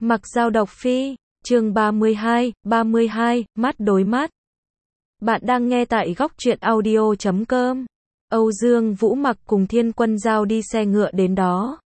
Mặc Dao độc phi, chương 32, mắt đối mắt. Bạn đang nghe tại góc truyện audio.com. Âu Dương Vũ Mặc cùng Thiên Quân Dao đi xe ngựa đến đó.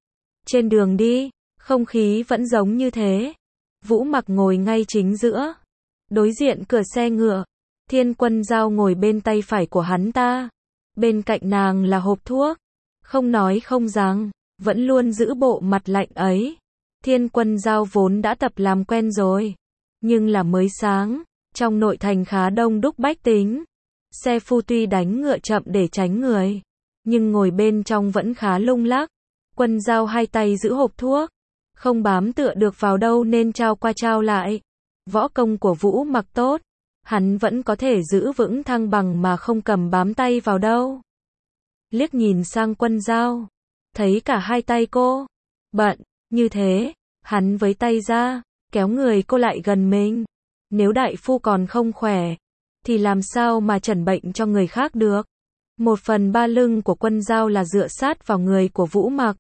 Trên đường đi, không khí vẫn giống như thế. Vũ Mặc ngồi ngay chính giữa, đối diện cửa xe ngựa. Thiên Quân Dao ngồi bên tay phải của hắn ta. Bên cạnh nàng là hộp thuốc. Không nói không rằng, vẫn luôn giữ bộ mặt lạnh ấy. Thiên Quân Dao vốn đã tập làm quen rồi. Nhưng là mới sáng, trong nội thành khá đông đúc bách tính. Xe phu tuy đánh ngựa chậm để tránh người, nhưng ngồi bên trong vẫn khá lung lắc. Quân Dao hai tay giữ hộp thuốc, không bám tựa được vào đâu nên trao qua trao lại. Võ công của Vũ Mặc tốt, hắn vẫn có thể giữ vững thăng bằng mà không cầm bám tay vào đâu. Liếc nhìn sang Quân Dao, thấy cả hai tay cô bận như thế, hắn với tay ra, kéo người cô lại gần mình. Nếu đại phu còn không khỏe, thì làm sao mà chẩn bệnh cho người khác được. 1/3 lưng của Quân Dao là dựa sát vào người của Vũ Mặc.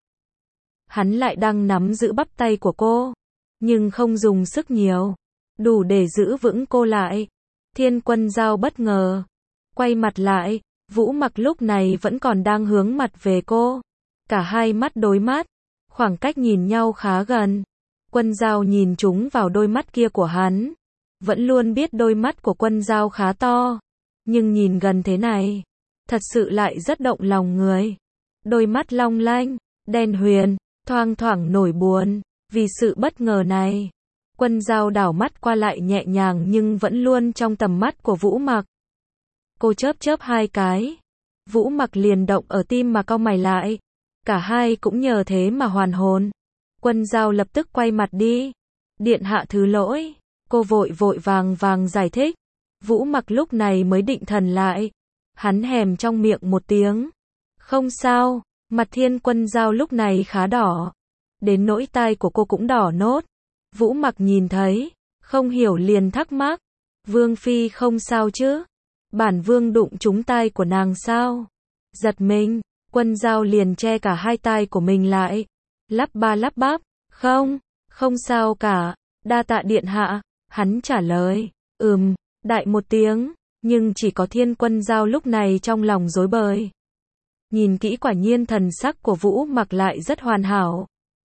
Hắn lại đang nắm giữ bắp tay của cô, nhưng không dùng sức nhiều, đủ để giữ vững cô lại. Thiên Quân Dao bất ngờ, quay mặt lại, Vũ Mặc lúc này vẫn còn đang hướng mặt về cô. Cả hai mắt đối mắt, khoảng cách nhìn nhau khá gần. Quân Dao nhìn trúng vào đôi mắt kia của hắn. Vẫn luôn biết đôi mắt của Quân Dao khá to, nhưng nhìn gần thế này, thật sự lại rất động lòng người. Đôi mắt long lanh, đen huyền, thoang thoảng nổi buồn, vì sự bất ngờ này. Quân Dao đảo mắt qua lại nhẹ nhàng nhưng vẫn luôn trong tầm mắt của Vũ Mặc. Cô chớp chớp hai cái. Vũ Mặc liền động ở tim mà cau mày lại. Cả hai cũng nhờ thế mà hoàn hồn. Quân Dao lập tức quay mặt đi. Điện hạ thứ lỗi. Cô vội vàng giải thích. Vũ Mặc lúc này mới định thần lại. Hắn hèm trong miệng một tiếng. Không sao. Mặt Thiên Quân Dao lúc này khá đỏ. Đến nỗi tai của cô cũng đỏ nốt. Vũ Mặc nhìn thấy, không hiểu liền thắc mắc. Vương phi không sao chứ? Bản vương đụng trúng tai của nàng sao? Giật mình, Quân Dao liền che cả hai tai của mình lại. Lắp bắp, không sao cả, đa tạ điện hạ. Hắn trả lời, đại một tiếng, nhưng chỉ có Thiên Quân Dao lúc này trong lòng rối bời. Nhìn kỹ quả nhiên thần sắc của Vũ Mặc lại rất hoàn hảo.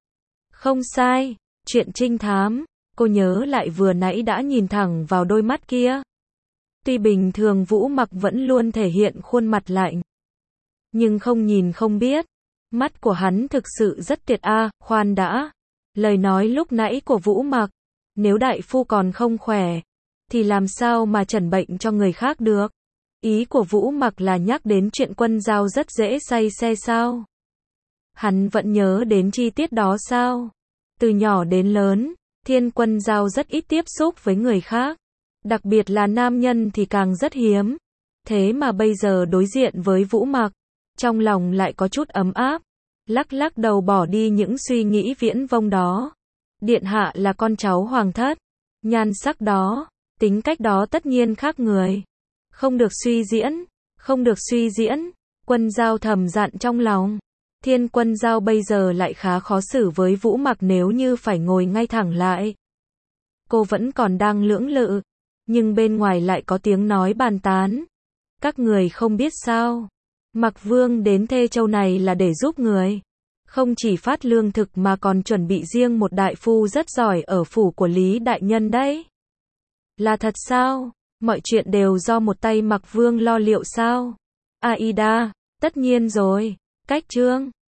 Không sai, chuyện trinh thám, cô nhớ lại vừa nãy đã nhìn thẳng vào đôi mắt kia. Tuy bình thường Vũ Mặc vẫn luôn thể hiện khuôn mặt lạnh, nhưng không nhìn không biết, mắt của hắn thực sự rất tuyệt a. Khoan đã, lời nói lúc nãy của Vũ Mặc, nếu đại phu còn không khỏe, thì làm sao mà chẩn bệnh cho người khác được? Ý của Vũ Mặc là nhắc đến chuyện Quân Dao rất dễ say xe sao? Hắn vẫn nhớ đến chi tiết đó sao? Từ nhỏ đến lớn, Thiên Quân Dao rất ít tiếp xúc với người khác. Đặc biệt là nam nhân thì càng rất hiếm. Thế mà bây giờ đối diện với Vũ Mặc, trong lòng lại có chút ấm áp. Lắc đầu bỏ đi những suy nghĩ viễn vông đó. Điện hạ là con cháu hoàng thất. Nhan sắc đó, tính cách đó tất nhiên khác người. Không được suy diễn. Quân Dao thầm dặn trong lòng. Thiên Quân Dao bây giờ lại khá khó xử với Vũ Mặc nếu như phải ngồi ngay thẳng lại. Cô vẫn còn đang lưỡng lự, nhưng bên ngoài lại có tiếng nói bàn tán. Các người không biết sao, Mặc Vương đến Thê Châu này là để giúp người. Không chỉ phát lương thực mà còn chuẩn bị riêng một đại phu rất giỏi ở phủ của Lý Đại Nhân đấy. Là thật sao? Mọi chuyện đều do một tay Mặc Vương lo liệu sao? Aida, tất nhiên rồi. Cách chương